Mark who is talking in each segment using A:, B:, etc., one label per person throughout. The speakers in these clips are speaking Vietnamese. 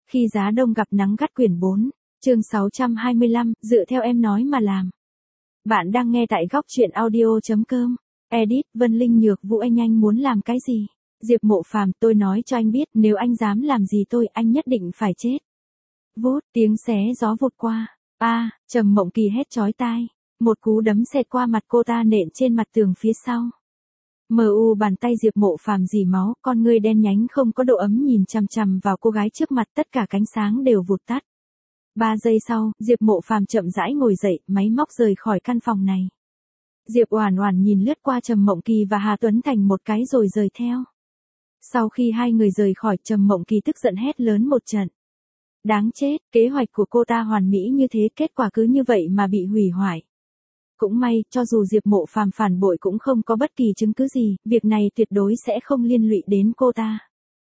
A: Khi giá đông gặp nắng gắt quyển 4, chương 625, dựa theo em nói mà làm. Bạn đang nghe tại góc truyện audio.com. Edit, Vân Linh Nhược Vũ. Anh muốn làm cái gì? Diệp Mộ Phàm, tôi nói cho anh biết, nếu anh dám làm gì tôi, anh nhất định phải chết. Vút, tiếng xé gió vụt qua. Trầm Mộng Kỳ hét chói tai. Một cú đấm xẹt qua mặt cô ta nện trên mặt tường phía sau. Bàn tay Diệp Mộ Phàm rỉ máu, con ngươi đen nhánh không có độ ấm nhìn chằm chằm vào cô gái trước mặt, tất cả cánh sáng đều vụt tắt. 3 giây sau, Diệp Mộ Phàm chậm rãi ngồi dậy, máy móc rời khỏi căn phòng này. Diệp Oản Oản nhìn lướt qua Trầm Mộng Kỳ và Hà Tuấn Thành một cái rồi rời theo. Sau khi hai người rời khỏi, Trầm Mộng Kỳ tức giận hét lớn một trận. Đáng chết, kế hoạch của cô ta hoàn mỹ như thế, kết quả cứ như vậy mà bị hủy hoại. Cũng may, cho dù Diệp Mộ Phàm phản bội cũng không có bất kỳ chứng cứ gì, việc này tuyệt đối sẽ không liên lụy đến cô ta.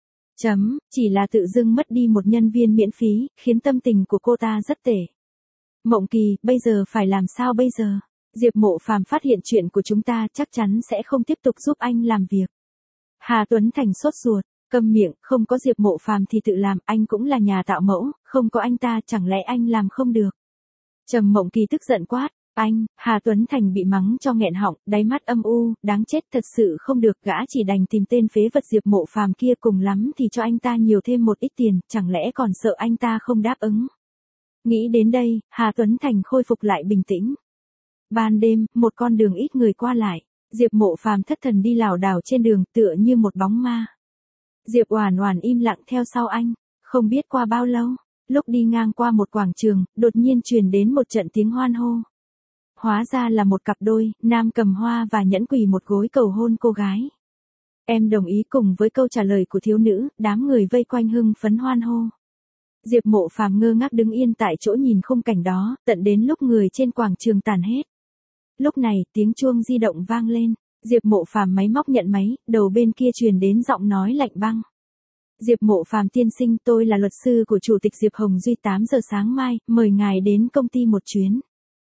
A: Chỉ là tự dưng mất đi một nhân viên miễn phí, khiến tâm tình của cô ta rất tệ. Mộng Kỳ, bây giờ phải làm sao bây giờ? Diệp Mộ Phàm phát hiện chuyện của chúng ta chắc chắn sẽ không tiếp tục giúp anh làm việc. Hà Tuấn Thành sốt ruột, câm miệng, không có Diệp Mộ Phàm thì tự làm, anh cũng là nhà tạo mẫu, không có anh ta chẳng lẽ anh làm không được? Trầm Mộng Kỳ tức giận quát. Hà Tuấn Thành bị mắng cho nghẹn họng, đáy mắt âm u, đáng chết, thật sự không được, gã chỉ đành tìm tên phế vật Diệp Mộ Phàm kia, cùng lắm thì cho anh ta nhiều thêm một ít tiền, chẳng lẽ còn sợ anh ta không đáp ứng. Nghĩ đến đây, Hà Tuấn Thành khôi phục lại bình tĩnh. Ban đêm, một con đường ít người qua lại, Diệp Mộ Phàm thất thần đi lảo đảo trên đường, tựa như một bóng ma. Diệp Oản Oản im lặng theo sau anh, không biết qua bao lâu, lúc đi ngang qua một quảng trường, đột nhiên truyền đến một trận tiếng hoan hô. Hóa ra là một cặp đôi, nam cầm hoa và nhẫn quỳ một gối cầu hôn cô gái. Em đồng ý. Cùng với câu trả lời của thiếu nữ, đám người vây quanh hưng phấn hoan hô. Diệp Mộ Phàm ngơ ngác đứng yên tại chỗ nhìn khung cảnh đó, tận đến lúc người trên quảng trường tàn hết. Lúc này, tiếng chuông di động vang lên, Diệp Mộ Phàm máy móc nhận máy, đầu bên kia truyền đến giọng nói lạnh băng. Diệp Mộ Phàm tiên sinh, tôi là luật sư của chủ tịch Diệp Hồng Duy, 8 giờ sáng mai, mời ngài đến công ty một chuyến.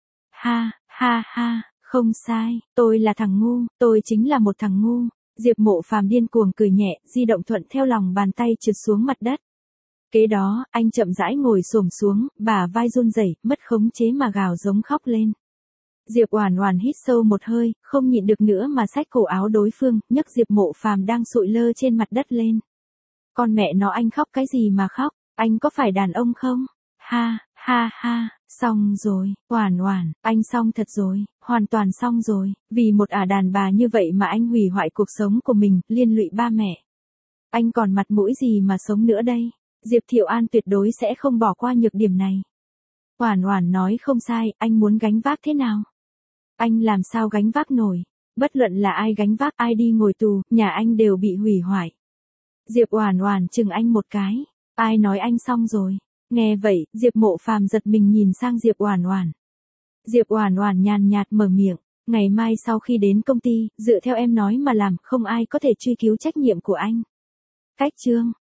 A: Ha, không sai, tôi là thằng ngu, tôi chính là một thằng ngu. Diệp Mộ Phàm điên cuồng cười nhẹ, di động thuận theo lòng bàn tay trượt xuống mặt đất. Kế đó, anh chậm rãi ngồi xổm xuống, bả vai run rẩy, mất khống chế mà gào giống khóc lên. Diệp Oản Oản hít sâu một hơi, không nhịn được nữa mà xách cổ áo đối phương, nhấc Diệp Mộ Phàm đang sụi lơ trên mặt đất lên. Con mẹ nó, anh khóc cái gì mà khóc, anh có phải đàn ông không? Ha, xong rồi, Oản Oản, anh xong thật rồi, hoàn toàn xong rồi, vì một đàn bà như vậy mà anh hủy hoại cuộc sống của mình, liên lụy ba mẹ. Anh còn mặt mũi gì mà sống nữa đây? Diệp Thiệu An tuyệt đối sẽ không bỏ qua nhược điểm này. Oản Oản nói không sai, anh muốn gánh vác thế nào? Anh làm sao gánh vác nổi? Bất luận là ai gánh vác, ai đi ngồi tù, nhà anh đều bị hủy hoại. Diệp Oản Oản chừng anh một cái. Ai nói anh xong rồi? Nghe vậy, Diệp Mộ Phàm giật mình nhìn sang Diệp Oản Oản. Diệp Oản Oản nhàn nhạt mở miệng, ngày mai sau khi đến công ty, dựa theo em nói mà làm, không ai có thể truy cứu trách nhiệm của anh. Cách chương